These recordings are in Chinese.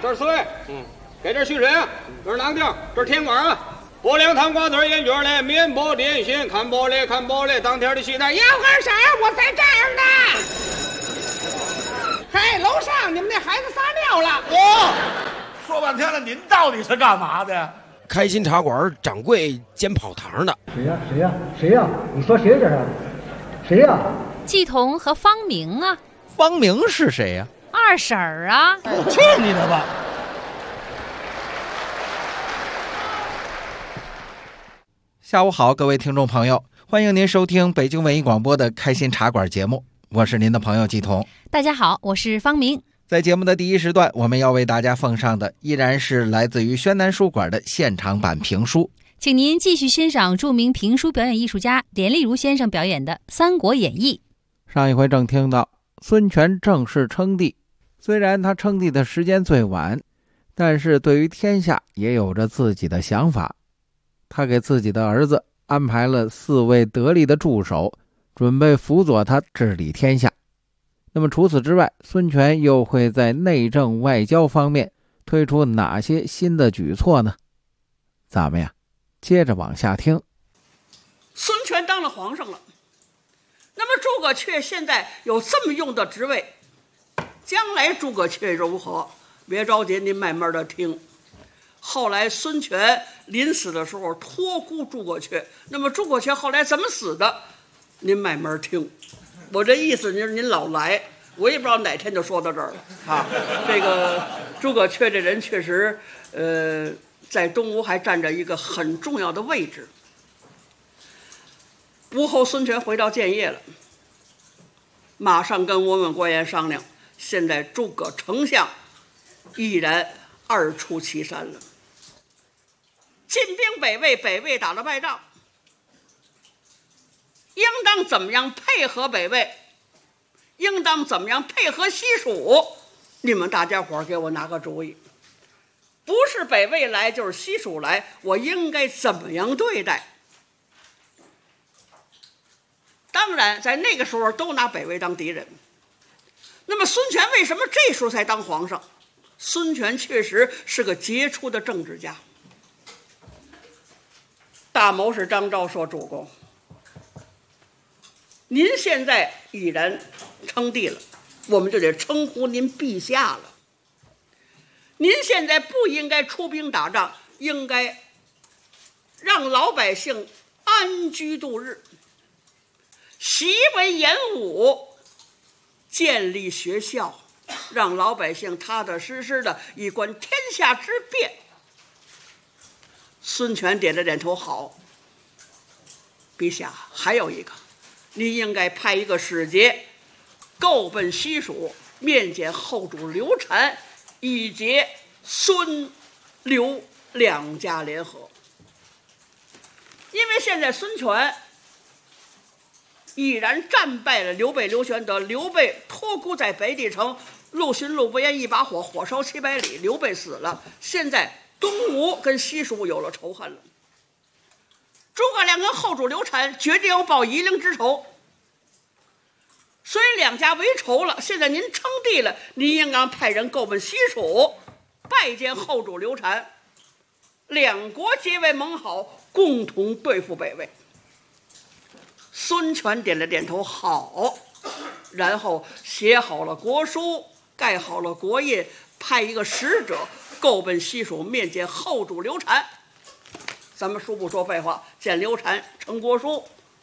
这是水，给这蓄水啊，这是囊丁，这是甜瓜啊。拨两糖瓜子烟卷嘞，面包点心，看玻璃看玻璃，当天的西餐要干啥？我在这儿呢。嘿，楼上你们那孩子撒尿了。 说半天了，您到底是干嘛的呀？ 开心茶馆掌柜煎泡糖的。 谁呀？你说谁这是？谁呀？ 季彤和方明啊。 方明是谁呀？ 二婶儿啊。 去你的吧！ 下午好，各位听众朋友，欢迎您收听北京文艺广播的开心茶馆节目，我是您的朋友季彤。 大家好，我是方明。 在节目的第一时段，我们要为大家奉上的依然是来自于宣南书馆的现场版评书， 请您继续欣赏著名评书表演艺术家连丽如先生表演的《三国演义》。 上一回正听到孙权正式称帝，虽然他称帝的时间最晚，但是对于天下也有着自己的想法。他给自己的儿子安排了4位得力的助手，准备辅佐他治理天下。那么除此之外，孙权又会在内政外交方面推出哪些新的举措呢？咱们呀，接着往下听。 孙权当了皇上了，那么诸葛恪现在有这么用的职位，将来诸葛恪如何？别着急，您慢慢的听。后来孙权临死的时候托孤诸葛恪，那么诸葛恪后来怎么死的？您慢慢听。我这意思您老来，我也不知道哪天就说到这儿了啊。这个诸葛恪这人确实，在东吴还占着一个很重要的位置。吴后孙权回到建业了，马上跟文武官员商量，现在诸葛丞相毅然2出祁山了，进兵北魏，北魏打了败仗，应当怎么样配合北魏，应当怎么样配合西蜀，你们大家伙给我拿个主意。不是北魏来就是西蜀来，我应该怎么样对待？当然在那个时候都拿北魏当敌人。那么孙权为什么这时候才当皇上？孙权确实是个杰出的政治家。大谋士张昭说，主公，您现在已然称帝了，我们就得称呼您陛下了。您现在不应该出兵打仗，应该让老百姓安居度日，习文言武，建立学校，让老百姓踏踏实实的以观天下之变。孙权点了点头，好。陛下，还有一个，您应该派一个使节购奔西蜀，面见后主刘禅，以结孙刘2家联合。因为现在孙权已然战败了刘备、刘玄德，刘备托孤在北地城，陆逊、陆不言一把火，火烧700里，刘备死了。现在东吴跟西蜀有了仇恨了，诸葛亮跟后主刘禅决定要报夷陵之仇，所以2家为仇了。现在您称帝了，您应该派人购奔西蜀，拜见后主刘禅，2国结为盟好，共同对付北魏。孙权点了点头，好。然后写好了国书，盖好了国印，派一个使者购奔西蜀，面见后主刘禅。咱们书不说废话，见刘禅呈国书，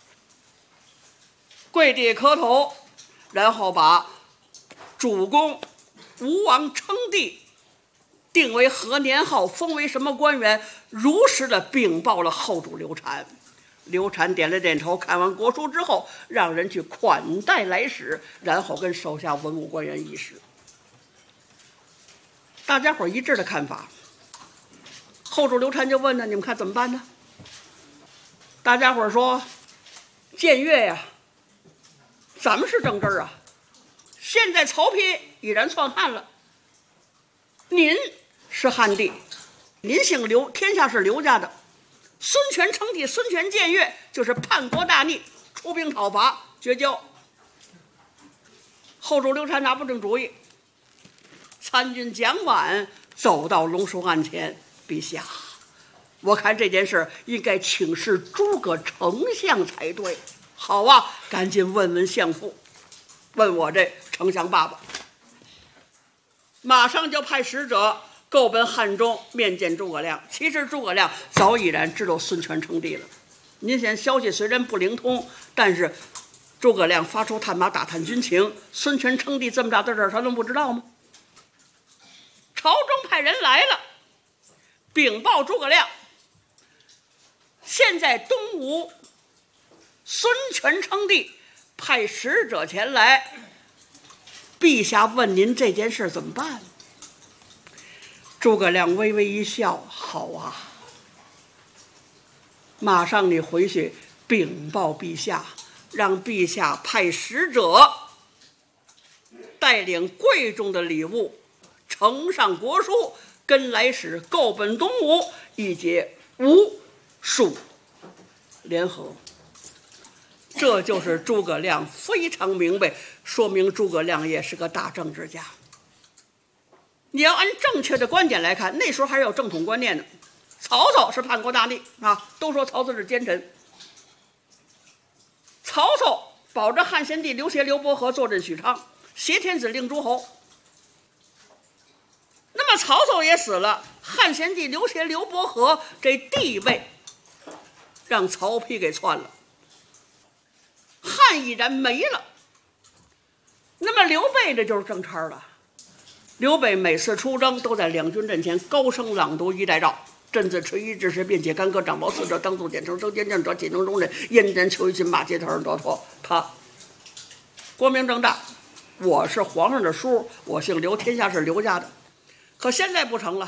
跪地磕头，然后把主公吴王称帝，定为何年号，封为什么官员，如实的禀报了后主刘禅。刘禅点了点头，看完国书之后，让人去款待来使，然后跟手下文武官员议事。大家伙一致的看法。后主刘禅就问呢，你们看怎么办呢？大家伙说，僭越呀，咱们是正根儿啊。现在曹丕已然篡汉了，您是汉帝，您姓刘，天下是刘家的。孙权称帝，孙权僭越，就是叛国大逆，出兵讨伐，绝交。后主刘禅拿不定主意，参军蒋琬走到龙书案前，陛下，我看这件事应该请示诸葛丞相才对。好啊，赶紧问问相父，问我这丞相爸爸。马上就派使者够奔汉中面见诸葛亮。其实诸葛亮早已然知道孙权称帝了。您现消息虽然不灵通，但是诸葛亮发出探马打探军情，孙权称帝这么大的事儿，他能不知道吗？朝中派人来了，禀报诸葛亮，现在东吴孙权称帝，派使者前来，陛下问您这件事怎么办？诸葛亮微微一笑，好啊，马上你回去禀报陛下，让陛下派使者带领贵重的礼物呈上国书，跟来使够奔东吴，以结吴蜀联合。这就是诸葛亮非常明白，说明诸葛亮也是个大政治家。你要按正确的观点来看，那时候还是有正统观念的。曹操是叛国大逆啊，都说曹操是奸臣。曹操保着汉献帝刘协、刘伯和坐镇许昌，挟天子令诸侯。那么曹操也死了，汉献帝刘协、刘伯和这地位让曹丕给篡了，汉已然没了。那么刘备这就是正差了。刘备每次出征都在两军阵前高声朗读一代诏：朕自垂衣之时，便且干戈掌毛四者，当作简称，生坚正者，岂能容忍？燕然求于秦，马街头人多托。他光明正大，我是皇上的叔，我姓刘，天下是刘家的。可现在不成了，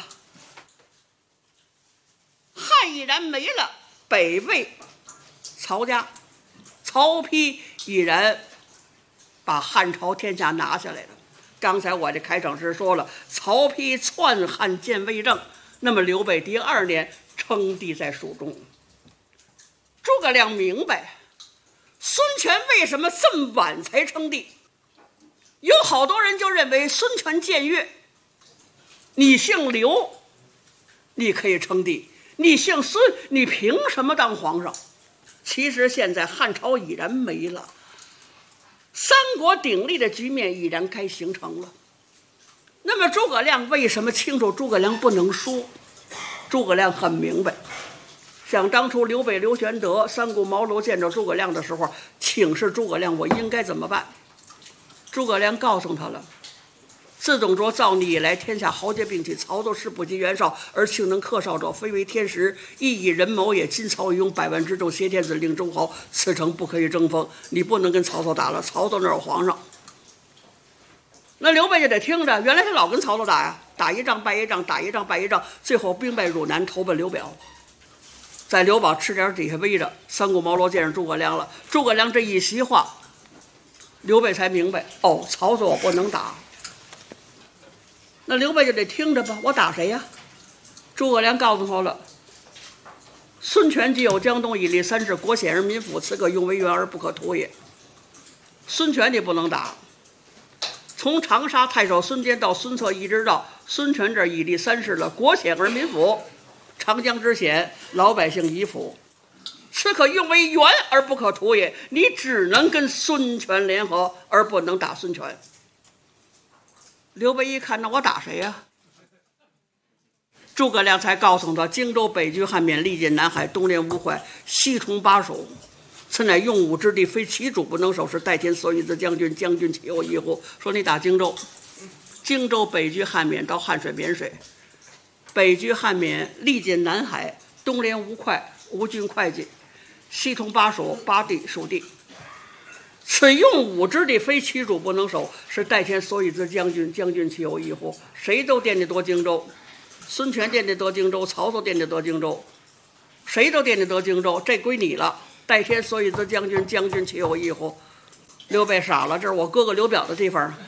汉已然没了，北魏曹家，曹丕已然把汉朝天下拿下来了。刚才我这开场时说了，曹丕篡汉建魏政，那么刘备第2年称帝在蜀中。诸葛亮明白孙权为什么这么晚才称帝，有好多人就认为孙权僭越，你姓刘你可以称帝，你姓孙你凭什么当皇上？其实现在汉朝已然没了，三国鼎立的局面已然该形成了。那么诸葛亮为什么清楚？诸葛亮不能说，诸葛亮很明白。想当初刘备、刘玄德、三顾茅庐见着诸葛亮的时候，请示诸葛亮我应该怎么办。诸葛亮告诉他了，自董卓造逆以来，天下豪杰并起，曹操是不及袁绍，而庆能克绍者，非为天时，亦以人谋也。今曹勇100万之众，挟天子令诸侯，此城不可以争锋。你不能跟曹操打了，曹操那有皇上。那刘备就得听着，原来他老跟曹操打呀，打一仗败一仗，打一仗败一仗，最后兵败汝南，投奔刘表。在刘保吃点底下围着，三顾茅庐见上诸葛亮了。诸葛亮这一席话，刘备才明白，哦，曹操我不能打。那刘备就得听着吧，我打谁呀？诸葛亮告诉他了，孙权既有江东以立三世，国险而民富，此可用为援而不可图也。孙权你不能打，从长沙太守孙坚到孙策一直到孙权这儿以立三世了，国险而民富，长江之险，老百姓已富，此可用为援而不可图也。你只能跟孙权联合，而不能打孙权。刘备一看，那我打谁呀？诸葛亮才告诉他，荆州北拒汉沔，历尽南海，东连吴淮，西冲巴蜀，此乃用武之地，非其主不能守，是代天所欲之将军，将军岂有异乎？说你打荆州，荆州北拒汉沔到汉水沔水，北拒汉沔，历尽南海，东连吴会，吴军会稽，西通巴蜀，巴地蜀地。此用武之地，非其主不能守，是代天所欲之将军，将军岂有异乎？谁都惦记夺荆州，孙权惦记得荆州，曹操惦记得荆州，谁都惦记得荆州，这归你了。代天所欲之将军，将军岂有异乎？刘备傻了，这是我哥哥刘表的地方。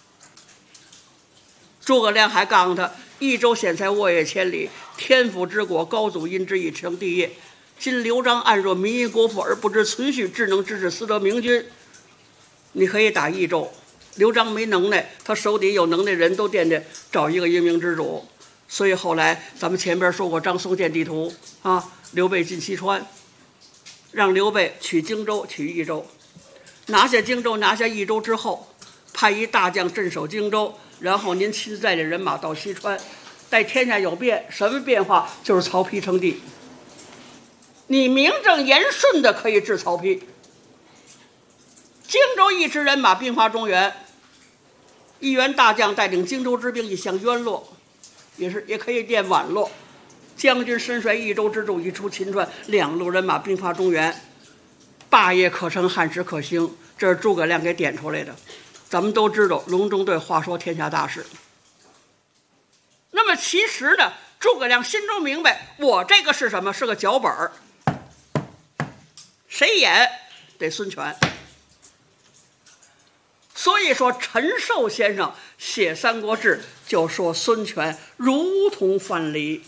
诸葛亮还告诉他，益州险塞，沃野千里，天府之国，高祖因之以成帝业。今刘璋暗弱，民因国富而不知存续，智能之士，私得明君。你可以打益州，刘璋没能耐，他手底有能耐人都惦记找一个英明之主。 所以后来咱们前边说过张松建地图啊，刘备进西川，让刘备取荆州、取益州，拿下荆州、拿下益州之后，派一大将镇守荆州，然后您亲自带领人马到西川，待天下有变，什么变化？就是曹丕称帝。你名正言顺的可以治曹丕。荆州一支人马兵发中原，一员大将带领荆州之兵一向渊洛，也可以念宛洛。将军身率益州之众一出秦川，两路人马兵发中原，霸业可成，汉室可兴。这是诸葛亮给点出来的。咱们都知道隆中对话说天下大事。那么其实呢，诸葛亮心中明白，我这个是什么？是个脚本儿。谁演？得孙权。所以说陈寿先生写《三国志》就说孙权如同范蠡。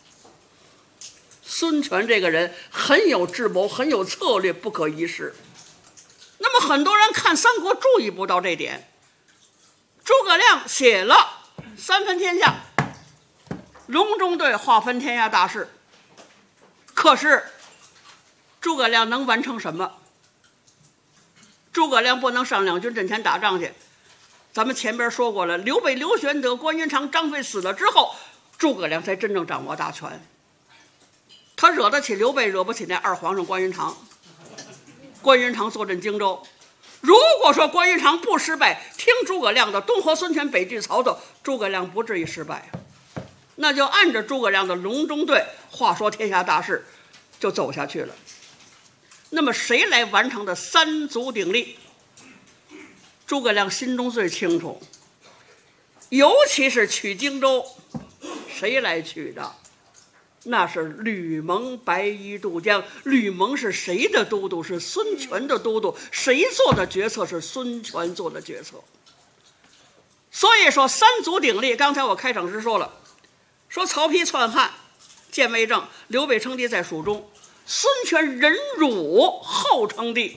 孙权这个人很有智谋，很有策略，不可一世。那么很多人看三国注意不到这点。诸葛亮写了三分天下，隆中对划分天下大事，可是诸葛亮能完成什么？诸葛亮不能上两军阵前打仗去。咱们前边说过了，刘备、刘玄德、关云长、张飞死了之后，诸葛亮才真正掌握大权。他惹得起刘备，惹不起那二皇上关云长。关云长坐镇荆州，如果说关云长不失败，听诸葛亮的，东和孙权，北拒曹操，诸葛亮不至于失败。那就按着诸葛亮的隆中对话说天下大事就走下去了。那么谁来完成的三足鼎立？诸葛亮心中最清楚，尤其是取荆州，谁来取的？那是吕蒙、白衣渡江。吕蒙是谁的都督？是孙权的都督。谁做的决策？是孙权做的决策。所以说三足鼎立，刚才我开场时说了，说曹丕篡汉，建魏政，刘备称帝在蜀中，孙权忍辱后称帝，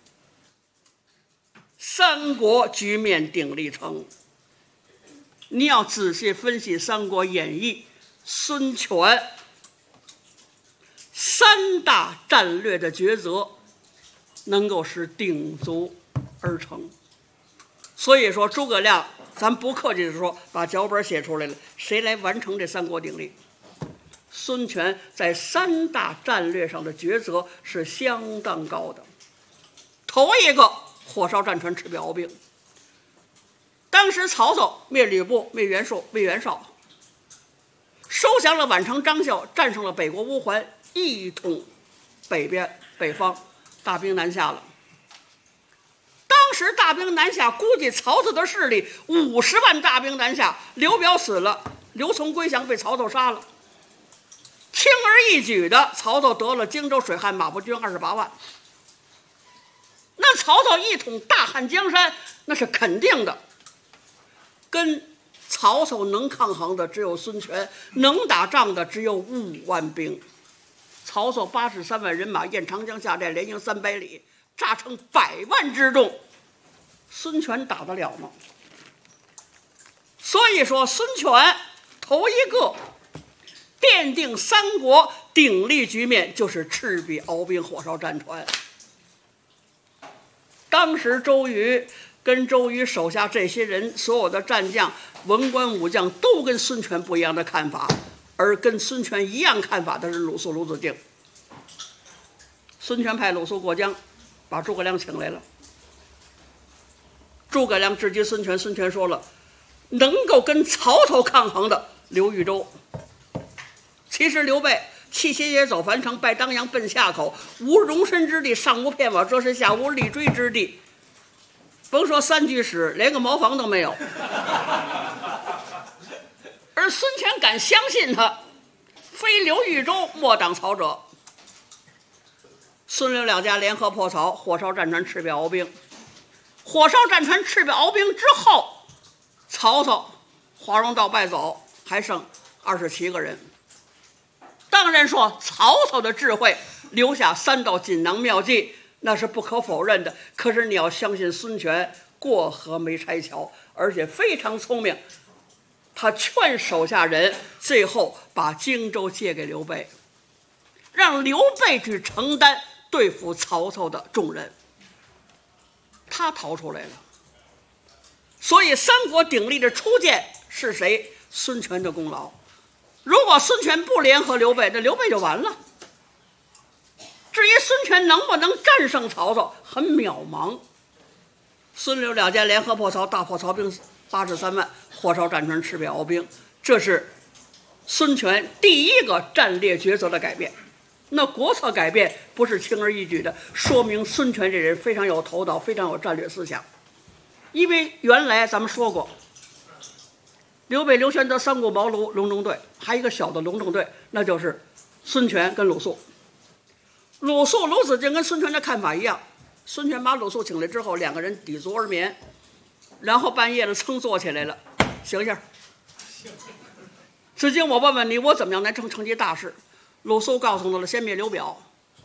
三国局面鼎立成。你要仔细分析《三国演义》，孙权三大战略的抉择能够是鼎足而成。所以说诸葛亮，咱不客气的说，把脚本写出来了，谁来完成这三国鼎立？孙权在三大战略上的抉择是相当高的。头一个，火烧战船，赤壁鏖兵。当时曹操灭吕布，灭袁绍，收降了宛城张孝，战胜了北国乌桓，一统北方，大兵南下了。当时大兵南下，估计曹操的势力50万大兵南下，刘表死了，刘琮归降，被曹操杀了。轻而易举的，曹操得了荆州、水旱、马步军28万。那曹操一统大汉江山，那是肯定的。跟曹操能抗衡的只有孙权，能打仗的只有5万兵。曹操83万人马沿长江下寨，连营300里，炸成100万之众，孙权打得了吗？所以说孙权头一个奠定三国鼎立局面，就是赤壁鏖兵，火烧战船。当时周瑜跟周瑜手下这些人，所有的战将、文官武将都跟孙权不一样的看法，而跟孙权一样看法的是鲁肃、鲁子敬。孙权派鲁肃过江，把诸葛亮请来了。诸葛亮直击孙权，孙权说了，能够跟曹操抗衡的刘豫州。其实刘备弃斜野走樊城，拜当阳奔夏口，无容身之地，上无片瓦遮身，下无立锥之地。甭说3居室，连个茅房都没有。而孙权敢相信他，非刘豫州莫挡曹者。孙刘两家联合破曹，火烧战船，赤壁鏖兵。火烧战船，赤壁鏖兵之后，曹操华容道败走，还剩27个人。当然说曹操的智慧留下3道锦囊妙计，那是不可否认的。可是你要相信孙权过河没拆桥，而且非常聪明。 他劝手下人，最后把荆州借给刘备，让刘备去承担对付曹操的重任。他逃出来了，所以三国鼎立的初建是谁？孙权的功劳。如果孙权不联合刘备，那刘备就完了。至于孙权能不能战胜曹操，很渺茫。孙刘两家联合破曹，大破曹兵83万，火烧战船，赤壁鏖兵，这是孙权第一个战略抉择的改变。那国策改变不是轻而易举的，说明孙权这人非常有头脑，非常有战略思想。因为原来咱们说过，刘备、刘玄德、三顾茅庐隆中对，还有一个小的隆中对，那就是孙权跟鲁肃。鲁肃、鲁子敬跟孙权的看法一样，孙权把鲁肃请来之后，两个人抵足而眠，然后半夜了噌坐起来了，醒醒，子敬，我问问你，我怎么样能成其大事？鲁肃告诉他了，先灭刘表，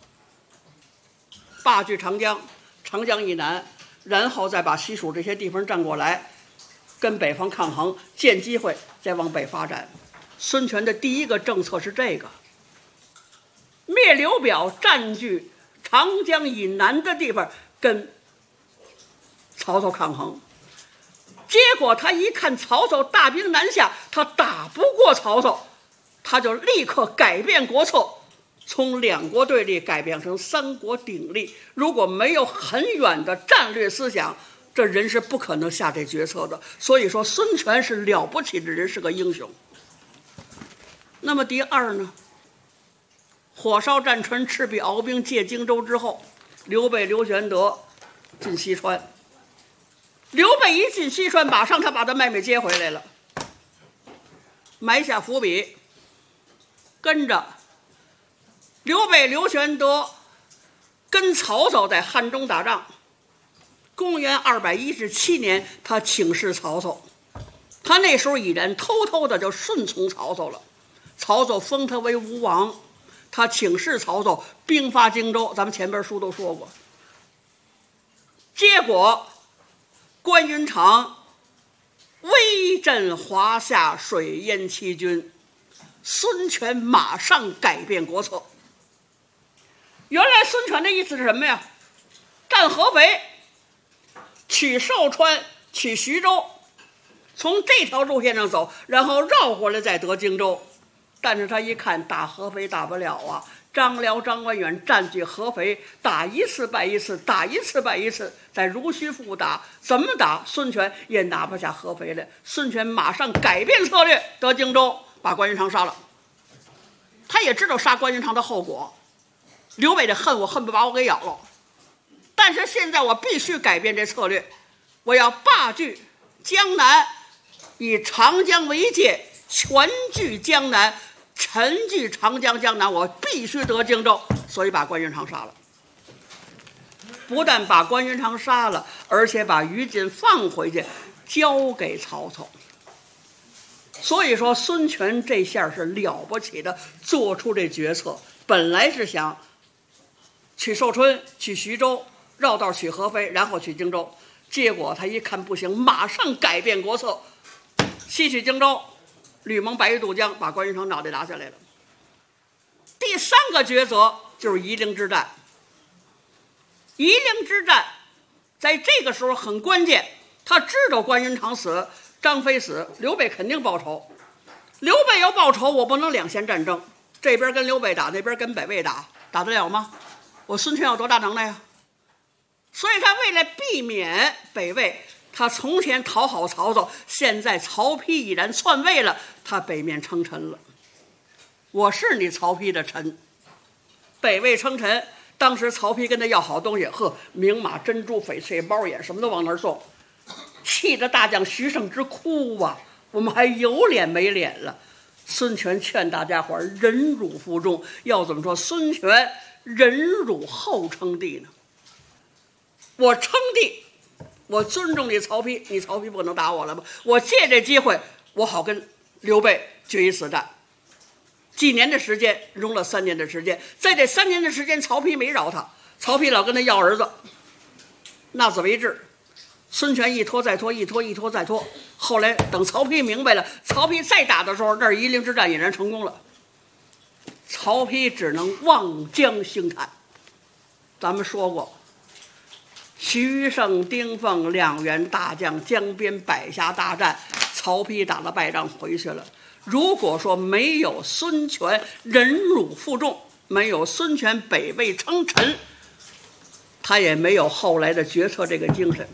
霸据长江，长江以南，然后再把西蜀这些地方占过来，跟北方抗衡，见机会再往北发展。孙权的第一个政策是这个，灭刘表，占据长江以南的地方，跟曹操抗衡。结果他一看曹操大兵南下，他打不过曹操，他就立刻改变国策，从两国对立改变成三国鼎立。如果没有很远的战略思想，这人是不可能下这决策的。所以说孙权是了不起的人，是个英雄。那么第二呢，火烧战船，赤壁鏖兵，借荆州之后，刘备、刘玄德进西川。刘备一进西川，马上他把他妹妹接回来了，埋下伏笔。跟着刘备、刘玄德跟曹操在汉中打仗。公元217年，他请示曹操，他那时候已然偷偷的就顺从曹操了。曹操封他为吴王，他请示曹操兵发荆州，咱们前边书都说过。结果关云长威震华夏，水淹七军，孙权马上改变国策。原来孙权的意思是什么呀？占合肥，取寿川，取徐州，从这条路线上走，然后绕过来再得荆州。但是他一看打合肥打不了啊，张辽、张文远占据合肥，打一次败一次，打一次败一次，在如须赋打，怎么打孙权也拿不下合肥来。孙权马上改变策略，得荆州，把关云长杀了。他也知道杀关云长的后果，刘备的恨我恨不把我给咬了，但是现在我必须改变这策略，我要霸据江南，以长江为界，全据江南，沉据长江江南，我必须得荆州，所以把关云长杀了。不但把关云长杀了，而且把于禁放回去，交给曹操。所以说孙权这下是了不起的，做出这决策。本来是想取寿春，取徐州，绕道取合肥，然后取荆州，结果他一看不行，马上改变国策，西取荆州，吕蒙白玉渡江，把关云长脑袋拿下来了。第三个抉择就是夷陵之战。夷陵之战在这个时候很关键，他知道关云长死，张飞死，刘备肯定报仇。刘备要报仇，我不能两线战争，这边跟刘备打，那边跟北魏打，打得了吗？我孙权有多大能耐呀？所以他为了避免北魏，他从前讨好曹操，现在曹丕已然篡位了，他北面称臣了。我是你曹丕的臣，北魏称臣。当时曹丕跟他要好东西，名马、珍珠、翡翠、猫眼，什么都往那儿送，气得大将徐盛之哭啊！我们还有脸没脸了？孙权劝大家伙忍辱负重，要怎么说？孙权忍辱后称帝呢？我称帝，我尊重你曹丕，你曹丕不能打我了吧？我借这机会，我好跟刘备决一死战。几年的时间，用了3年的时间，在这3年的时间，曹丕没饶他，曹丕老跟他要儿子，纳子为质， 孙权一拖再拖，一拖再拖。后来等曹丕明白了，曹丕再打的时候，那夷陵之战俨然成功了。曹丕只能望江兴叹。咱们说过，徐盛、丁奉两员大将江边百峡大战，曹丕打了败仗回去了。如果说没有孙权忍辱负重，没有孙权北魏称臣，他也没有后来的决策这个精神。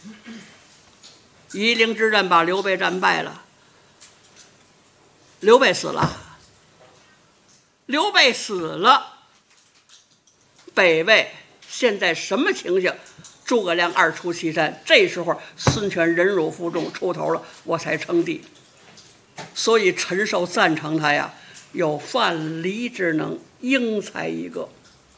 夷陵之战把刘备战败了，刘备死了，北魏现在什么情形？诸葛亮二出祁山，这时候孙权忍辱负重出头了，我才称帝。所以陈寿赞成他呀，有范蠡之能，英才一个。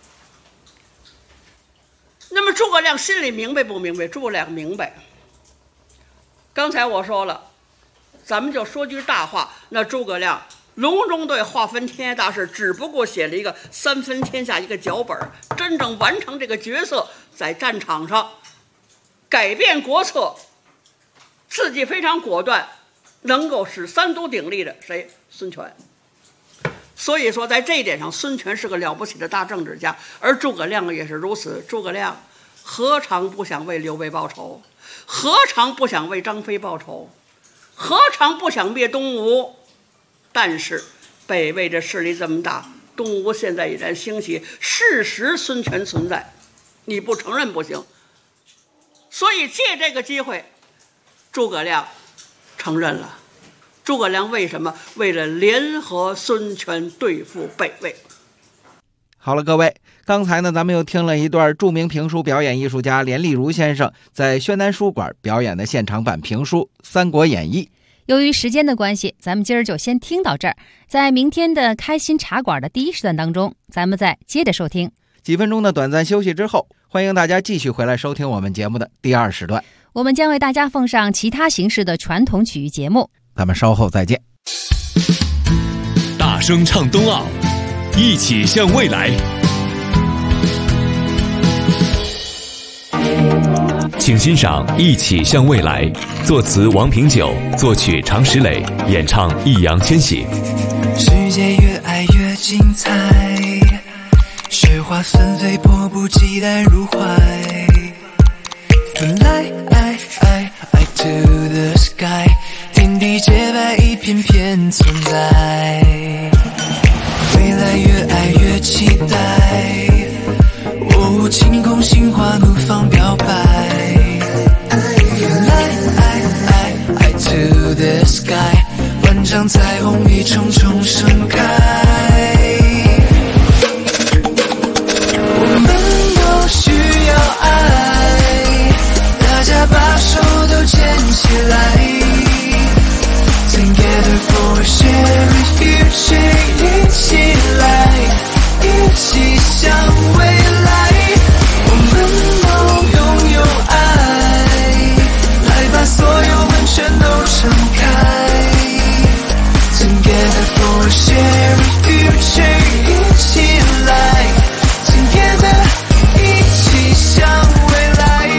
那么诸葛亮心里明白不明白？诸葛亮明白。刚才我说了，咱们就说句大话，那诸葛亮隆中对划分天下大事，只不过写了一个三分天下一个脚本，真正完成这个角色，在战场上改变国策，自己非常果断，能够使三足鼎立的谁？孙权。所以说在这一点上，孙权是个了不起的大政治家，而诸葛亮也是如此。诸葛亮何尝不想为刘备报仇？何尝不想为张飞报仇？何尝不想灭东吴？但是北魏这势力这么大，东吴现在已然兴起，事实孙权存在，你不承认不行。所以借这个机会，诸葛亮承认了。诸葛亮为什么？为了联合孙权对付北魏。 好了，各位，刚才呢，咱们又听了一段著名评书表演艺术家连丽如先生在宣南书馆表演的现场版评书《三国演义》。 由于时间的关系，咱们今儿就先听到这儿。在明天的开心茶馆的第一时段当中，咱们再接着收听。 几分钟的短暂休息之后，欢迎大家继续回来收听我们节目的第二时段。 我们将为大家奉上其他形式的传统曲艺节目。 咱们稍后再见。 大声唱冬奥，一起向未来。请欣赏《一起向未来》，作词王平久，作曲常石磊，演唱易烊千玺。 世界越爱越精彩，雪花纷飞，迫不及待入怀。Fly to the sky， 天地洁白，一片片存在。未来越爱越期待，哦，晴空心花怒放表白。Fly to the sky， 万丈彩虹一重重盛开。我们都需要爱，大家把手都牵起来。Together for a shared future， 一起来，一起向未来。我们都拥有爱，来把所有温泉都敞开。Together for a shared future， 一起来 ，Together 一起向未来。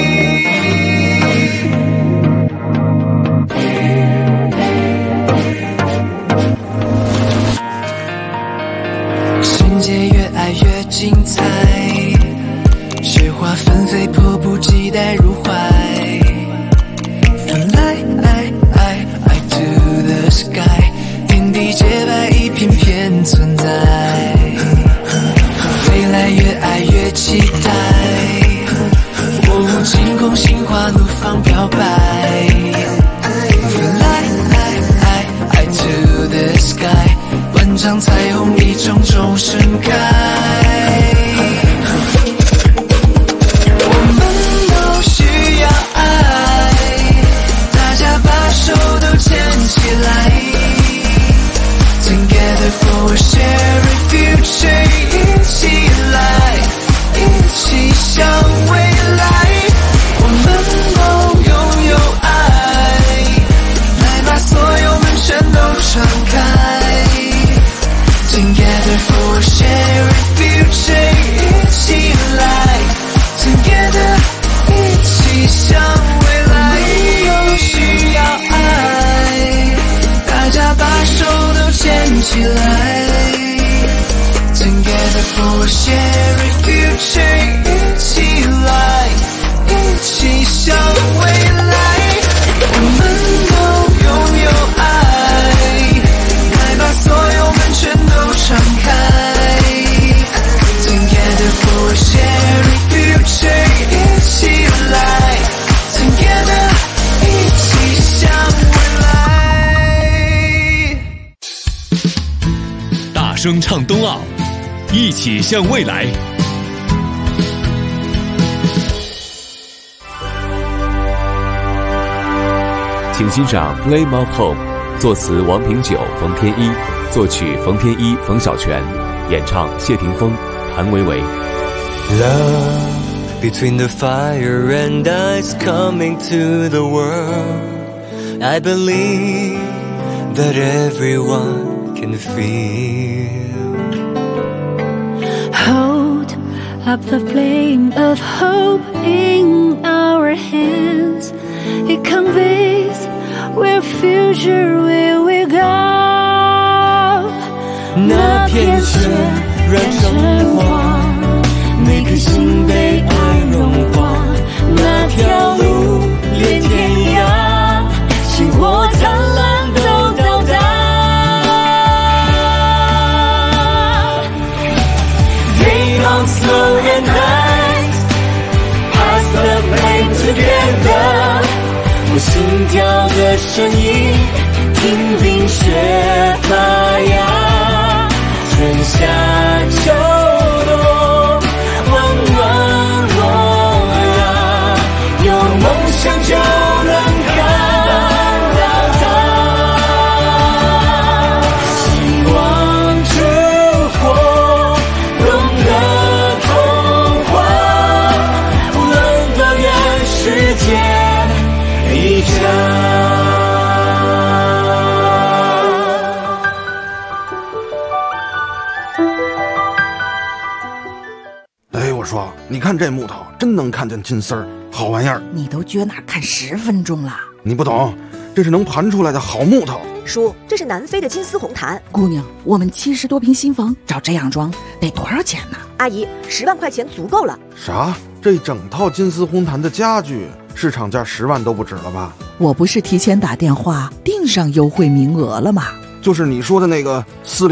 世界越爱越精彩，雪花纷飞，迫不及待入怀。Fly to the sky， 天地洁白，一片片存在。未来越爱越期待，哦，晴空心花怒放表白。Fly to the sky， 万丈彩虹一重重盛开。我们都需要爱，大家把手都牵起来。Together for a shared future， 一起来，一起向未来。我们都拥有爱， 声唱冬奥，一起向未来。请欣赏《Flame of Home》，作词王平久、冯天一，作曲冯天一、冯小泉，演唱谢霆锋、谭维维。 Love between the fire and ice coming to the world. I believe that everyone can feel. Hold up the flame of hope in our hands. It conveys where future will we go. 那片雪染成黄，每颗心被爱融化。那条路连天涯，星火灿烂都到达。They don't slow and rise, pass the flame together. 我心跳的声音，听冰雪发芽，春夏秋冬，温暖我呀，有梦想就能看到它，希望之火，懂得童话，无论多远世界一家。 我说，你看这木头，真能看见金丝儿，好玩意儿。 你都撅那儿看10分钟了。 你不懂，这是能盘出来的好木头。 叔，这是南非的金丝红檀。 姑娘，我们70多平新房，照这样装得多少钱呢？ 阿姨，10万块钱足够了。 啥？这整套金丝红檀的家具，市场价10万都不止了吧？ 我不是提前打电话订上优惠名额了吗？ 就是你说的那个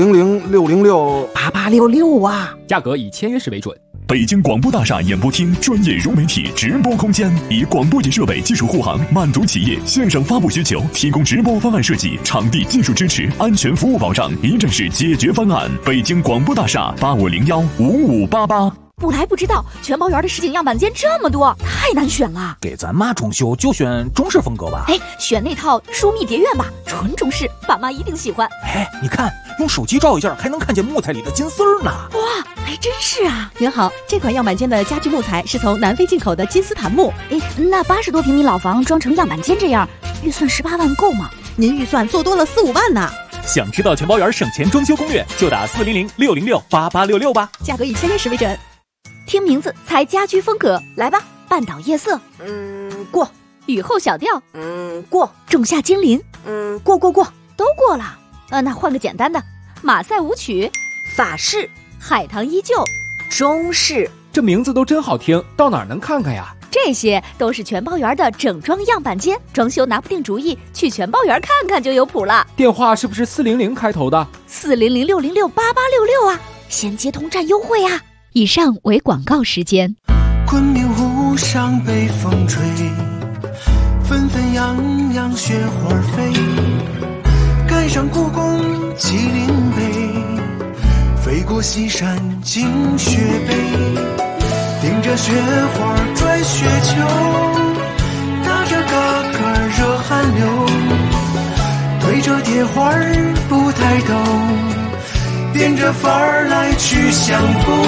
400-606-8866 啊， 价格以签约时为准。 北京广播大厦演播厅专业融媒体直播空间，以广播节设备技术护航，满足企业线上发布需求，提供直播方案设计、场地技术支持、安全服务保障，一站式解决方案。北京广播大厦8501-5588。 不来不知道，全包园的实景样板间这么多，太难选了。 给咱妈装修就选中式风格吧。 哎，选那套疏密蝶院吧，纯中式，爸妈一定喜欢。 哎，你看，用手机照一下，还能看见木材里的金丝儿呢。 哇，还真是啊！ 您好，这款样板间的家具木材是从南非进口的金丝檀木。 哎，那80多平米老房装成样板间这样，预算18万够吗？ 您预算做多了4-5万呢。 想知道全包园省钱装修攻略，就打400-606-8866吧。 价格以签约时为准。 听名字猜家居风格，来吧！半岛夜色， 过； 雨后小调， 过； 仲夏精灵， 过， 都过了。那换个简单的，马赛舞曲， 法式， 海棠依旧， 中式。 这名字都真好听，到哪儿能看看呀？ 这些都是全包园的整装样板间，装修拿不定主意，去全包园看看就有谱了。 电话是不是400开头的 ？400-606-8866啊，先接通占优惠啊！以上为广告时间。 昆明湖上北风吹，纷纷扬扬雪花飞，赶上故宫麒麟碑，飞过西山进雪碑，顶着雪花转雪球，打着嘎嘎热汗流，对着铁花不抬头，变着法儿来去相逢。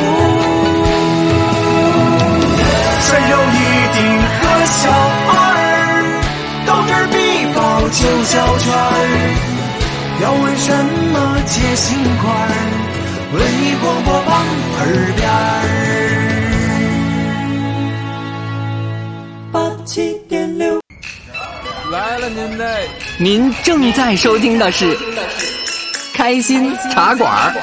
山有一定和小二，斗智必报9小圈。要问什么解心块，文艺广播榜耳边87.6。 来了您正在收听的是开心茶馆。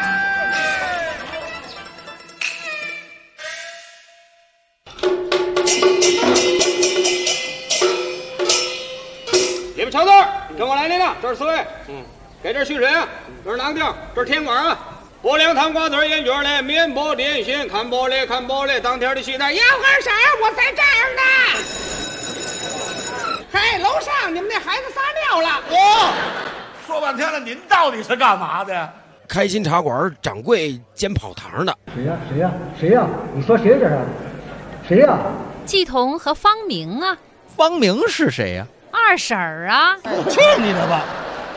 你们瞧字，跟我来您了，这是4位，给这续水啊，这是哪个地儿？这是天馆啊。拨凉糖瓜子烟卷嘞，面包点心，看玻璃看玻璃，当天的西单，要根色我在这儿呢。嘿，楼上你们那孩子撒尿了。 说半天了，您到底是干嘛的呀？ 开心茶馆掌柜兼跑堂的。 谁呀？你说谁这是？谁呀？ 季彤和方明啊。 方明是谁呀？ 二婶儿啊。 去你的吧！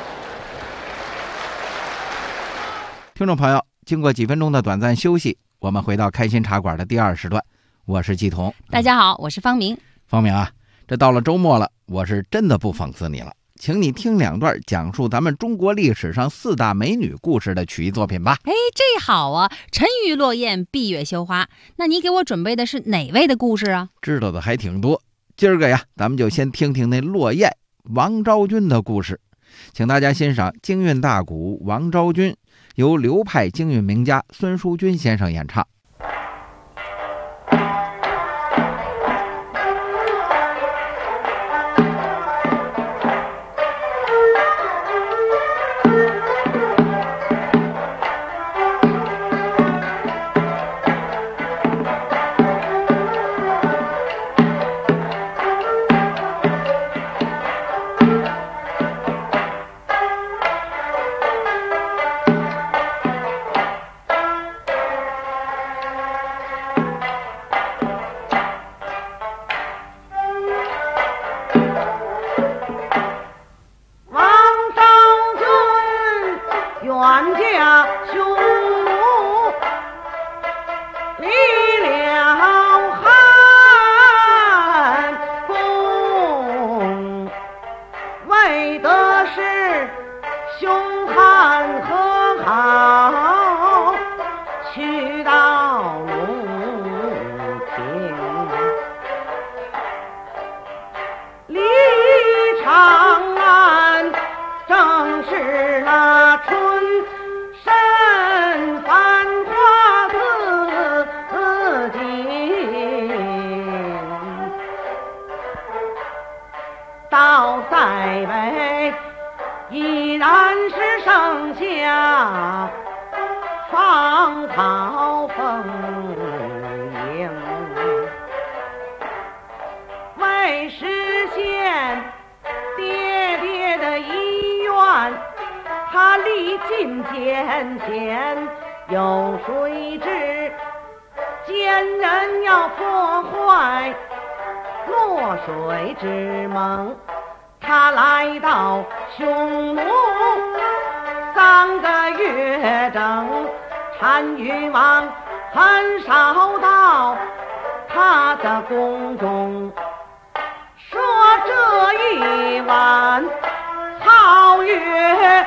听众朋友，经过几分钟的短暂休息，我们回到开心茶馆的第2时段，我是季彤。 大家好，我是方明。 方明啊，这到了周末了，我是真的不讽刺你了，请你听2段讲述咱们中国历史上4大美女故事的曲艺作品吧。 哎，这好啊，沉鱼落雁，闭月羞花。那你给我准备的是哪位的故事啊？ 知道的还挺多。今儿个呀，咱们就先听听那落雁王昭君的故事，请大家欣赏京韵大鼓《王昭君》，由流派京韵名家孙淑君先生演唱。 到塞北依然是盛夏，芳草丰盈。为实现爹爹的遗愿，他历尽艰险，有谁知奸人要破坏落水之盟。他来到匈奴3个月整，单于王很少到他的宫中，说这一晚皓月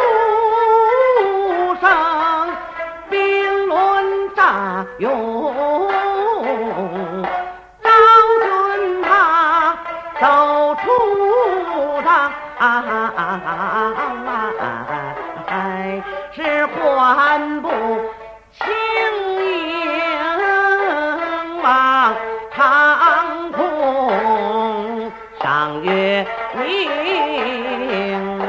初升，兵轮乍涌，昭君他走出是缓步轻盈往长空，上月明。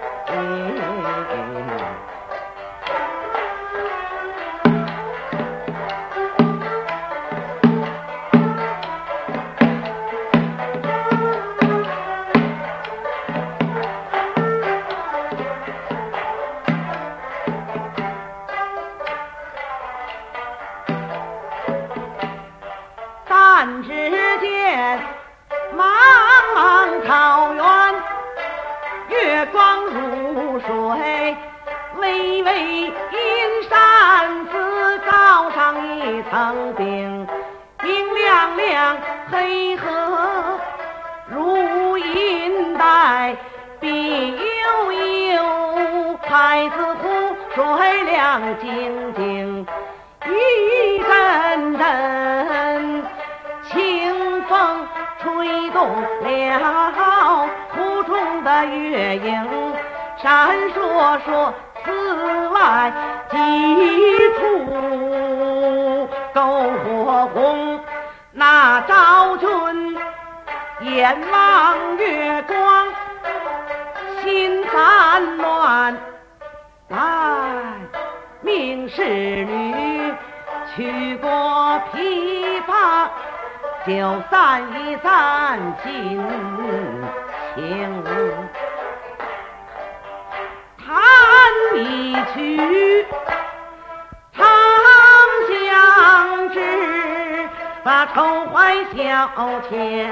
但只见茫茫草原，月光如水，微微阴山寺罩上一层冰，明亮亮黑河如银带，碧悠悠海子湖水亮晶晶，一阵阵清风吹动了湖中的月影，闪烁烁寺外几处篝火红。那昭君眼望月光，心散乱，来命侍女取过琵琶，就散一散尽情，弹一曲长相知，把愁怀消遣。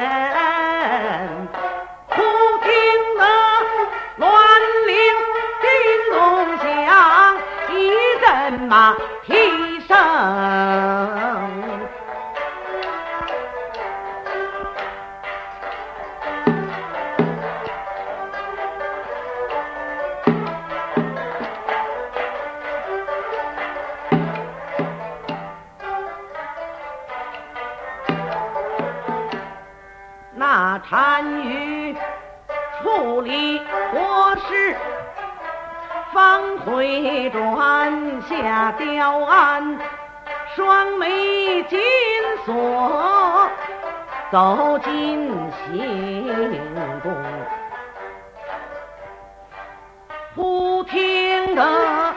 忽听得乱铃叮咚响，一阵马蹄声。那单于处理国事，方回转下雕鞍，双眉紧锁，走进行宫。忽听得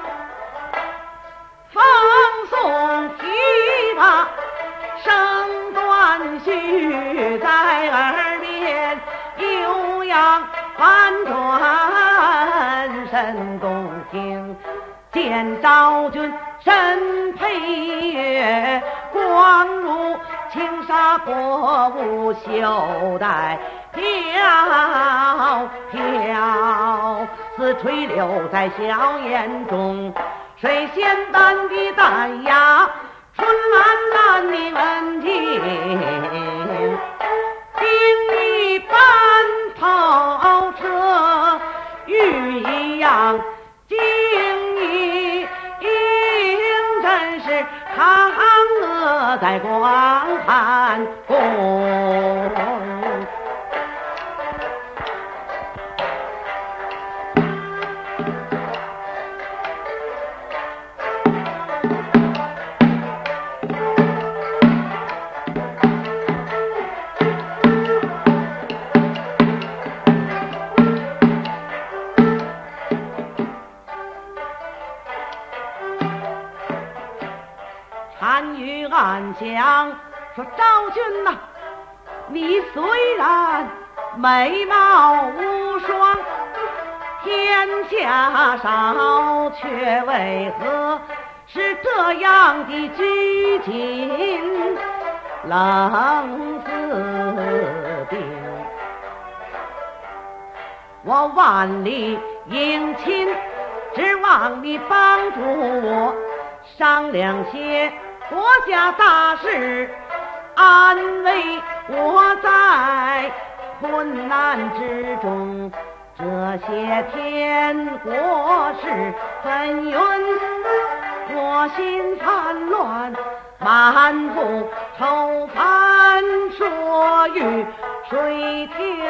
风送琵琶声断续在耳边，悠扬婉转神动听。见昭君身佩月，光如轻纱裹物，袖带飘飘，似垂柳在硝烟中。水仙丹的淡雅，春兰兰的文静，冰一般透彻，玉一样晶莹，真是嫦娥在广寒宫。单于暗想说：昭君呐，你虽然美貌无双，天下少，却为何是这样的拘谨冷似冰？我万里迎亲，指望你帮助我商量些国家大事，安慰我在困难之中。这些天国事纷纭，我心烦乱，满腹愁烦，说与谁听？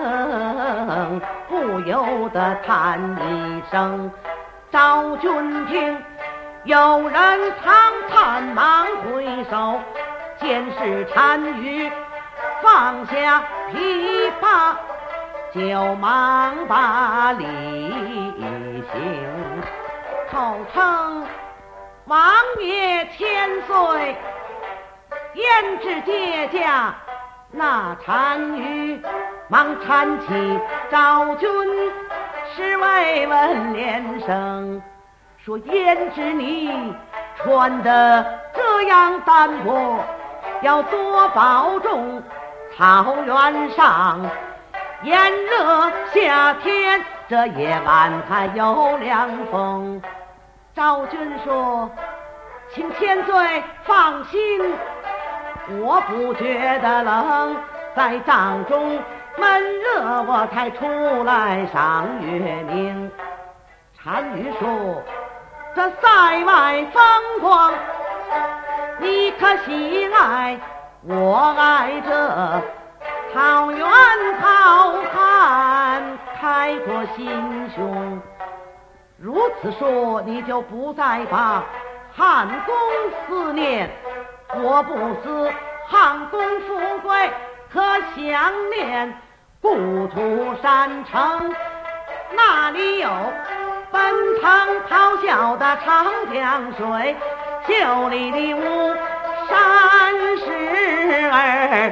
不由得叹一声。昭君听，有人长叹，忙回首，见是单于放下琵琶，就忙把礼行。口称王爷千岁，胭脂接驾。那单于忙搀起昭君，是慰问连声，说胭脂你穿得这样单薄，要多保重。草原上炎热夏天，这夜晚还有凉风。昭君说：请千岁放心，我不觉得冷，在帐中闷热，我才出来赏月明。单于说：这塞外风光，你可喜爱？我爱这草原好汉，开阔心胸。如此说，你就不再把汉宫思念。我不思汉宫富贵，可想念故土山城。那里有奔腾咆哮的长江水，秀丽的巫山石儿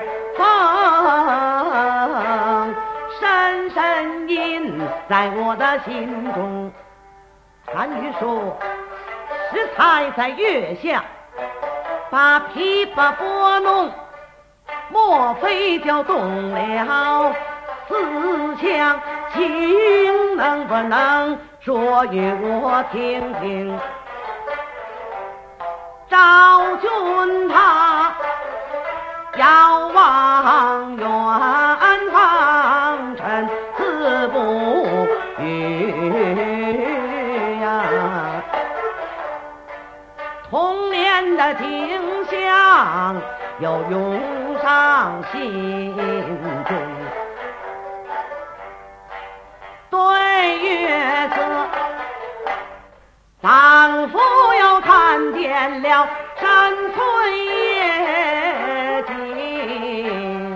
风，深深印在我的心中。 单于说：“适才在月下，把琵琶拨弄，莫非就动了思想？情能不能说与我听听？”赵君他遥望远方，臣自不语呀。童年的景象又涌上心中，对月色仿佛又看见了山村夜景，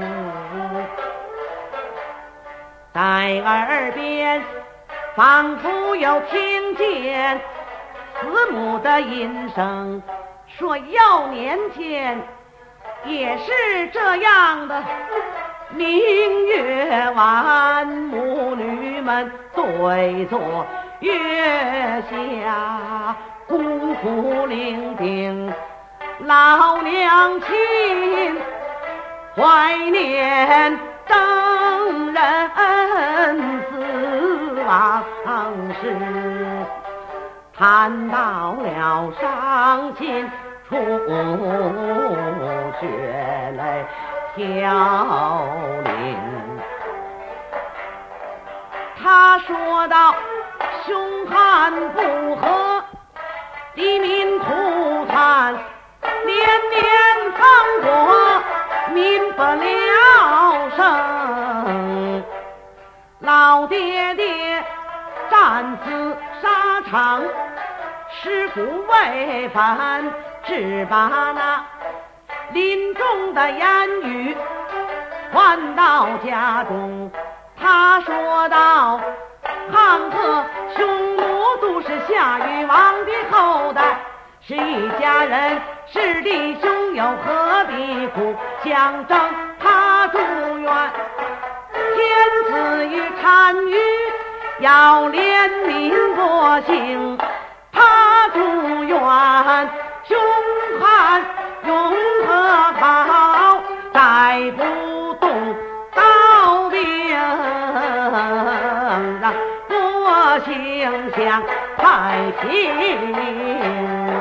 在耳边仿佛又听见慈母的音声，说幼年间也是这样的，明月晚，母女们对坐月下，孤苦伶仃老娘亲，怀念征人死亡时，谈到了伤心处，血泪飘零。他说道：“凶悍不和，地民涂炭，年年放过，民不聊生。老爹爹战死沙场，尸骨未返，只把那临终的言语传到家中。”他说道：“汉和匈奴都是夏禹王的后代，是一家人，是弟兄，又何必苦相争？他祝愿天子与单于要怜悯国姓，他祝愿凶悍永和好，再不动刀兵，让国兴享太平。”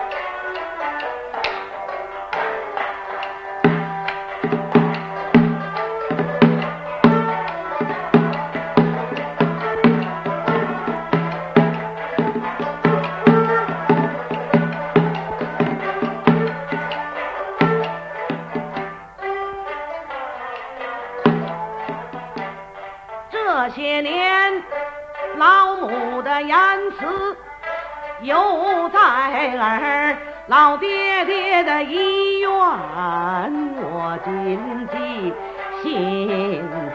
这些年老母的言辞犹在耳，老爹爹的遗愿我谨记心中。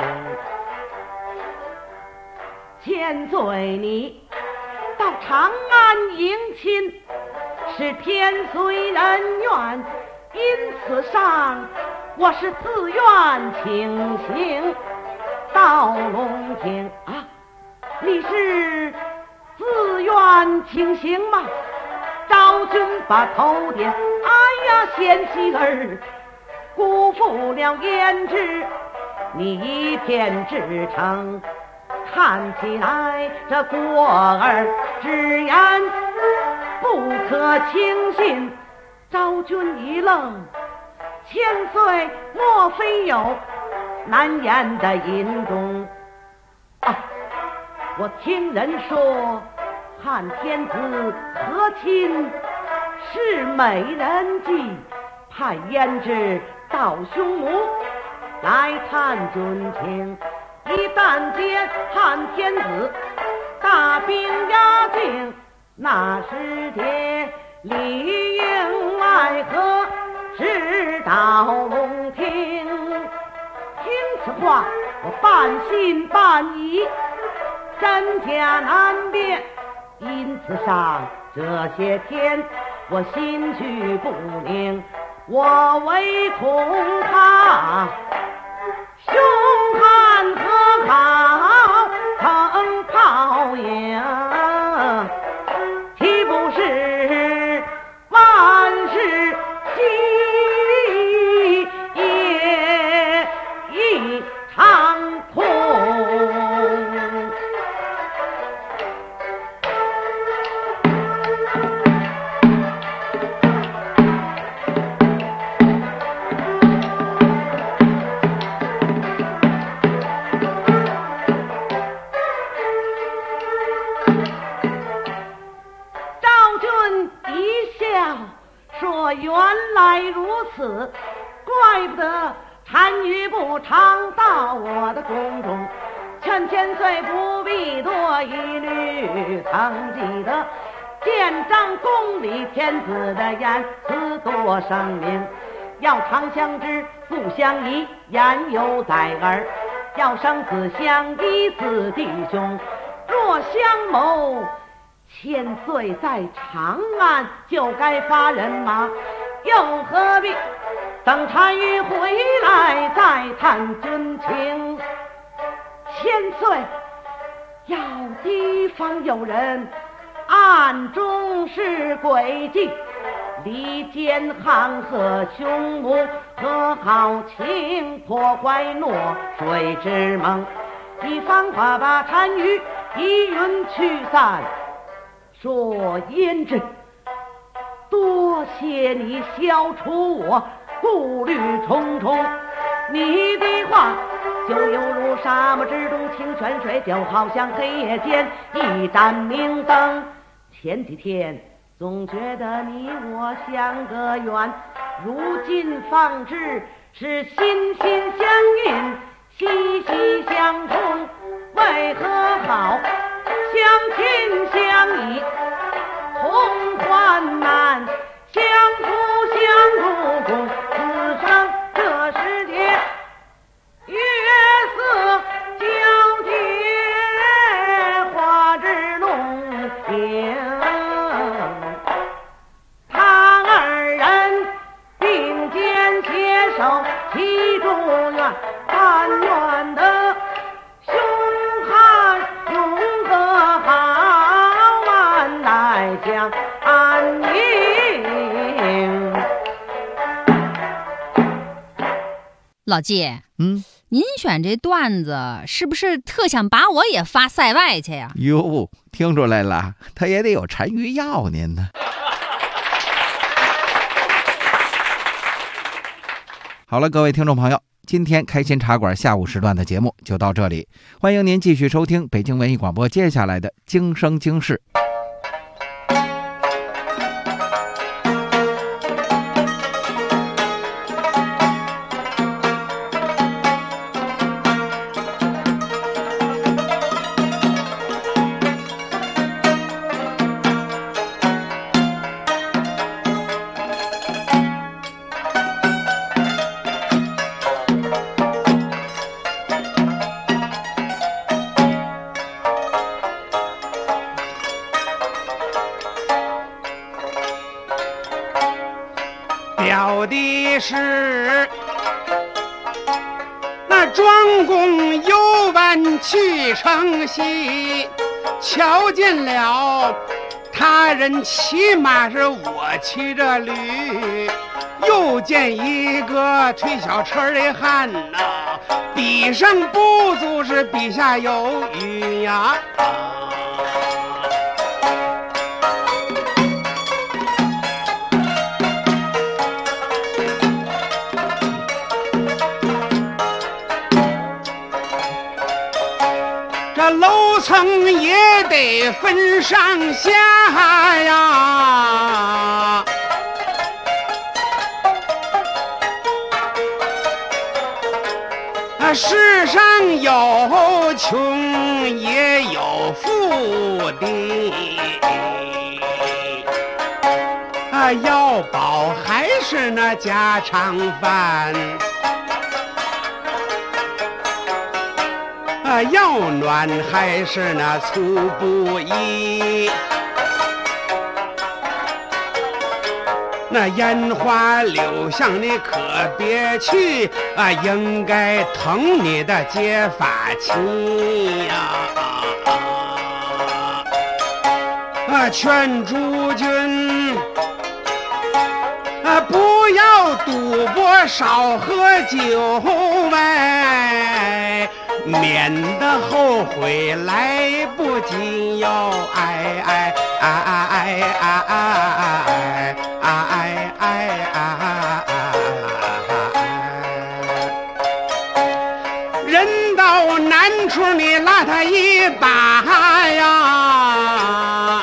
千岁你到长安迎亲，是天随人愿，因此上我是自愿请行到龙庭啊。你是自愿请行吗？昭君把头点，哎呀，贤妻儿，辜负了胭脂，你一片至诚，看起来这过儿之言不可轻信。昭君一愣，千岁莫非有难言的隐衷啊？我听人说汉天子和亲是美人计，派胭脂到匈奴来探军情，一旦见汉天子大兵压境，那时节里应外合，直到龙庭。听此话，我半信半疑，真假难辨。因此上这些天我心绪不宁，我唯恐怕凶悍和好腾泡影， 死，怪不得单于不常到我的宫中。劝千岁不必多疑虑，曾记得建章宫里天子的言辞多生明，要长相知不相依，言犹在耳；要生死相依，似弟兄。若相谋，千岁在长安就该发人马，又何必等单于回来再谈军情？千岁要提防有人暗中施诡计，离间汉和凶母，和好情破坏弱水之盟，以方法把单于一云驱散。说燕真，多谢你消除我顾虑重重，你的话就犹如沙漠之中清泉水，就好像黑夜间一盏明灯。前几天总觉得你我相隔远，如今方知是心心相印，息息相通，为何好相亲相依，同患难，相扶相助共此生。这世界月色皎洁，花枝弄影，他二人并肩携手齐祝愿，但愿的凶悍永和好，万代将安宁。 老季，您选这段子是不是特想把我也发塞外去呀？ 哟，听出来了，他也得有单于要您呢。好了，各位听众朋友，今天开心茶馆下午时段的节目就到这里，欢迎您继续收听北京文艺广播接下来的京声京事。 表的是那庄公游玩去城西，瞧见了他人骑马是我骑着驴，又见一个推小车的汉呐，比上不足是比下有余呀。这楼层也得分上下呀，世上有穷也有富的，要饱还是那家常饭，要暖还是那粗布衣，那烟花柳巷你可别去，应该疼你的结发妻呀。劝诸君不要赌博，少喝酒呗，免得后悔来不及哟！人到难处你拉他一把呀，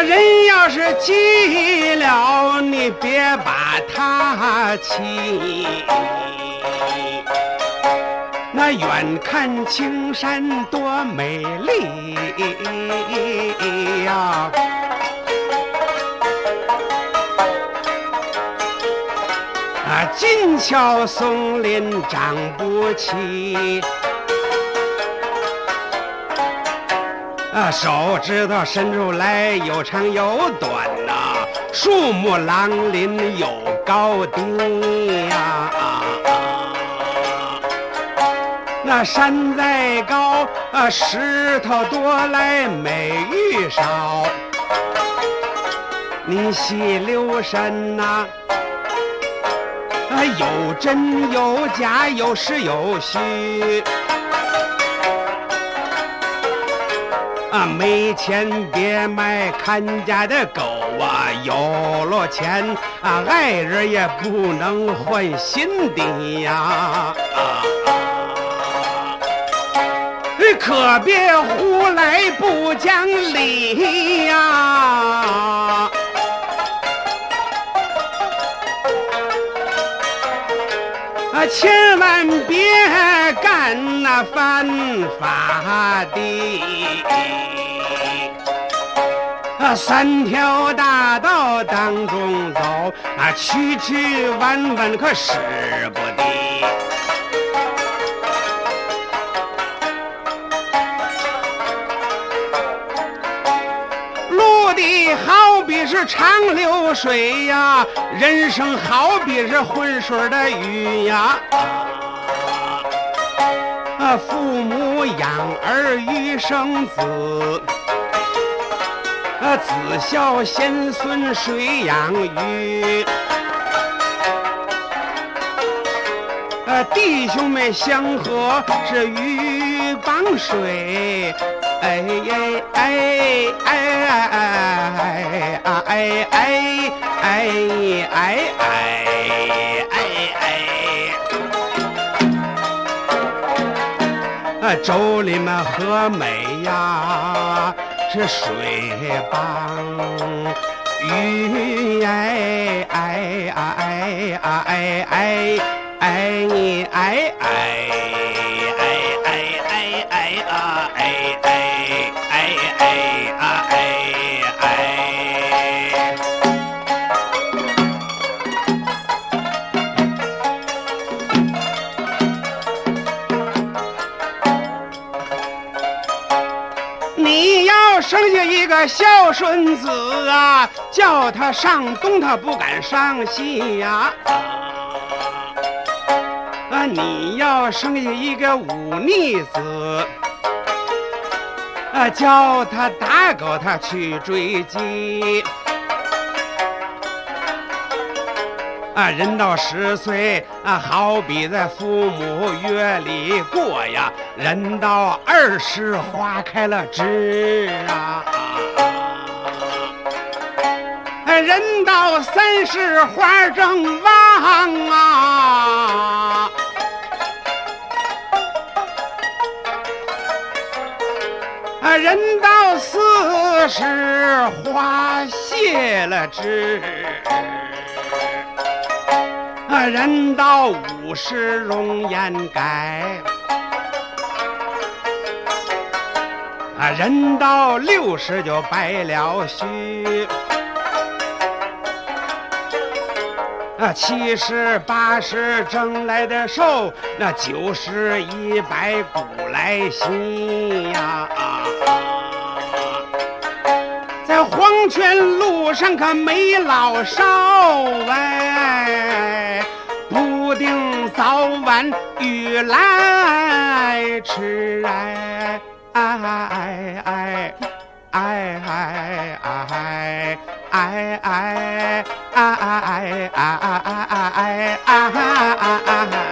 人要是急了，你别把他气。那远看青山多美丽呀，近瞧松林长不齐。手指头伸出来有长有短呐，树木狼林有高低呀。那山再高，石头多来美玉少。你细留神呐，有真有假，有实有虚。没钱别买看家的狗啊，有了钱爱人也不能换新的呀。可别胡来不讲理呀。千万别干那犯法的。三条大道当中走，曲曲弯弯可使不得。陆地好比是长流水呀，人生好比是浑水的鱼呀。父母养儿育生子，子孝贤孙水养育。弟兄们相和是鱼帮水。哎哎哎哎哎哎哎哎哎哎，妯娌们和美呀，是水帮鱼哎哎哎哎哎哎哎生下一个孝顺子啊，叫他上东他不敢上西呀。你要生下一个忤逆子，叫他打狗他去追击。人到10岁好比在父母月里过呀，人到20花开了枝啊，人到30花正旺啊，人到40花谢了枝。人到50容颜改，人到60就白了须，70、80挣来的寿，那90、100古来稀呀。在黄泉路上可没老少哎，不定早晚雨来迟哎哎哎哎哎哎哎哎哎哎哎。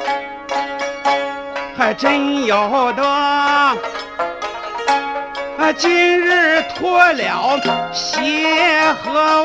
还真有的今日脱了鞋和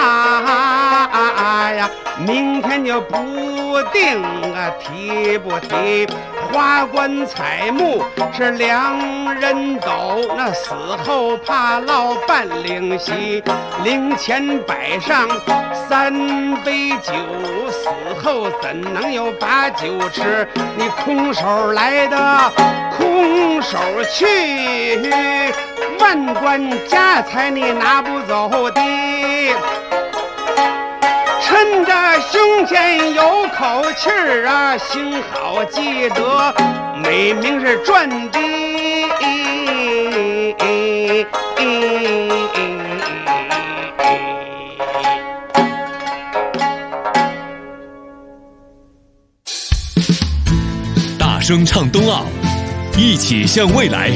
袜呀，明天就不定提不提。花棺材木是两人斗，那死后怕老伴领席，灵前摆上3杯酒，死后怎能有把酒吃？你空手来的空手去，万贯家财你拿不走的。趁着胸前有口气儿啊，幸好记得美名是赚的。 大声唱冬奥，一起向未来。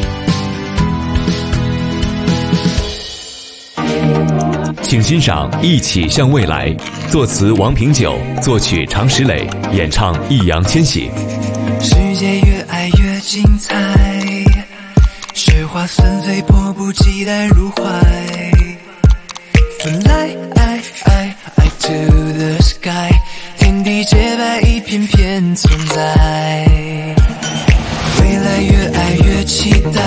请欣赏《一起向未来》，作词王平久，作曲常石磊，演唱易烊千玺。 世界越爱越精彩，雪花纷飞，迫不及待入怀。Fly to the sky， 天地洁白，一片片存在。未来越爱越期待，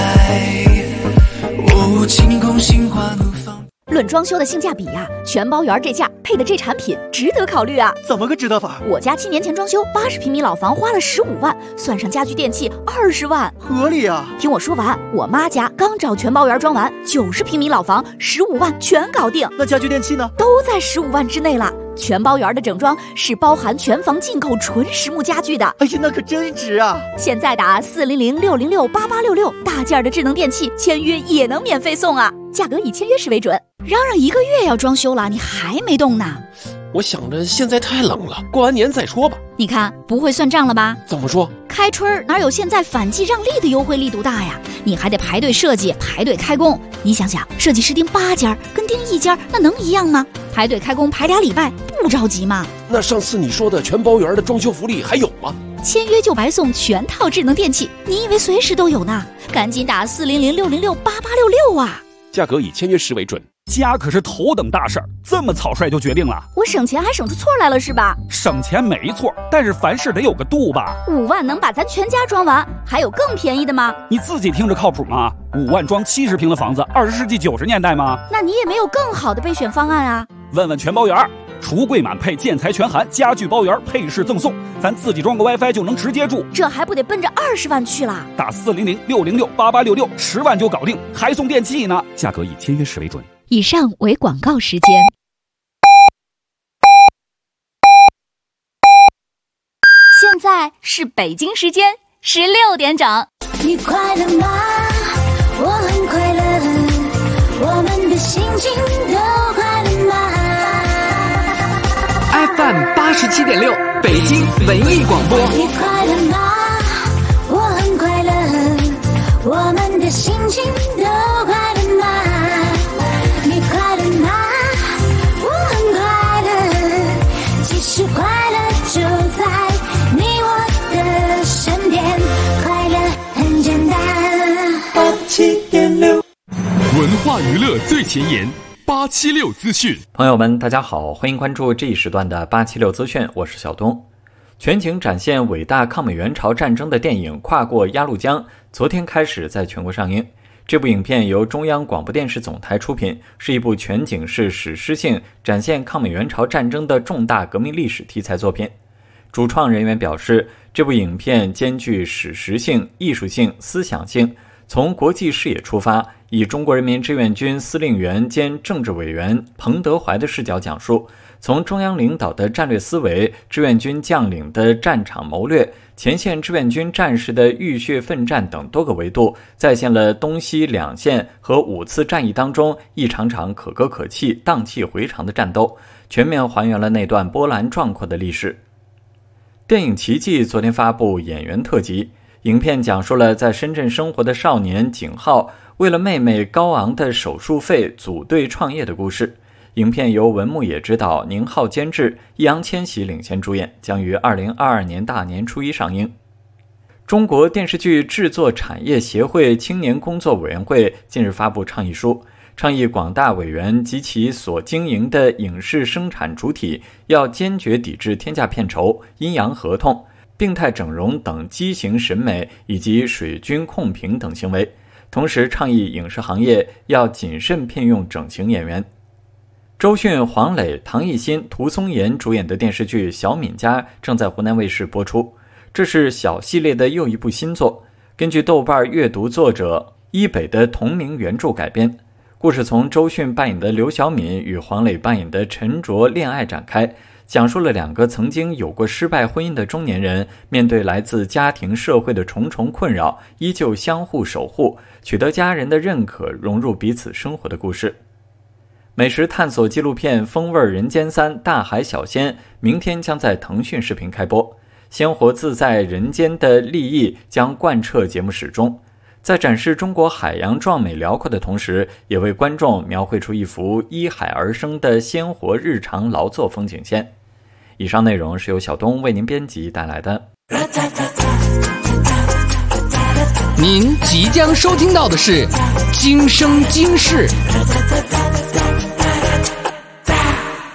晴空心花怒放。 论装修的性价比呀，全包园这价配的这产品值得考虑啊！ 怎么个值得法？ 我家7年前装修80平米老房花了15万，算上家具电器20万， 合理啊！ 听我说完，我妈家刚找全包园装完，90平米老房15万全搞定。 那家具电器呢？ 都在15万之内了。全包园的整装是包含全房进口纯实木家具的。 哎呀，那可真值啊！ 现在打400-606-8866，大件的智能电器签约也能免费送啊！价格以签约时为准。嚷嚷1个月要装修了，你还没动呢？ 我想着现在太冷了，过完年再说吧。 你看不会算账了吧？ 怎么说？ 开春哪有现在反季让利的优惠力度大呀？你还得排队设计，排队开工。你想想，设计师盯8家跟盯1家，那能一样吗？排队开工排2礼拜，不着急吗？ 那上次你说的全包园的装修福利还有吗？ 签约就白送全套智能电器，你以为随时都有呢？赶紧打400-606-8866啊！ 价格以签约时为准。家可是头等大事儿，这么草率就决定了？ 我省钱还省出错来了是吧？ 省钱没错，但是凡事得有个度吧。 5万能把咱全家装完，还有更便宜的吗？ 你自己听着靠谱吗？5万装70平的房子，20世纪90年代吗？ 那你也没有更好的备选方案啊？ 问问全包园，橱柜满配，建材全含，家具包圆，配饰赠送，咱自己装个 WiFi 就能直接住， 这还不得奔着20万去了？ 打400-606-8866，10万就搞定，还送电器呢。价格以签约时为准。 以上为广告时间。 现在是北京时间16点整。 你快乐吗？我很快乐，我们的心情都快乐吗？ FM 87.6，北京文艺广播。 你快乐吗？我很快乐，我们的心情都快乐吗？你快乐吗？我很快乐，其实快乐就在你我的身边，快乐很简单。87.6， 文化娱乐最前沿，876资讯。 朋友们，大家好，欢迎关注这一时段的876资讯，我是小东。全景展现伟大抗美援朝战争的电影《跨过鸭绿江》昨天开始在全国上映。这部影片由中央广播电视总台出品，是一部全景式史诗性展现抗美援朝战争的重大革命历史题材作品。主创人员表示，这部影片兼具史实性、艺术性、思想性，从国际视野出发，以中国人民志愿军司令员兼政治委员彭德怀的视角讲述，从中央领导的战略思维、志愿军将领的战场谋略、前线志愿军战士的浴血奋战等多个维度，再现了东西两线和5次战役当中一场场可歌可泣、荡气回肠的战斗，全面还原了那段波澜壮阔的历史。电影《奇迹》昨天发布演员特辑，影片讲述了在深圳生活的少年景浩为了妹妹高昂的手术费组队创业的故事。影片由文牧野执导，宁浩监制，易烊千玺领衔主演，将于2022年大年初1上映。 中国电视剧制作产业协会青年工作委员会近日发布倡议书，倡议广大委员及其所经营的影视生产主体要坚决抵制天价片酬、阴阳合同、病态整容等畸形审美以及水军控评等行为，同时倡议影视行业要谨慎聘用整形演员。周迅、黄磊、唐艺昕、涂松岩主演的电视剧《小敏家》正在湖南卫视播出，这是小系列的又一部新作，根据豆瓣阅读作者伊北的同名原著改编。故事从周迅扮演的刘晓敏与黄磊扮演的陈卓恋爱展开，讲述了两个曾经有过失败婚姻的中年人，面对来自家庭社会的重重困扰，依旧相互守护，取得家人的认可，融入彼此生活的故事。美食探索纪录片《风味人间3：大海小鲜》明天将在腾讯视频开播，鲜活自在人间的立意将贯彻节目始终，在展示中国海洋壮美辽阔的同时，也为观众描绘出一幅依海而生的鲜活日常劳作风景线。以上内容是由小东为您编辑带来的。 您即将收听到的是《今生今世》。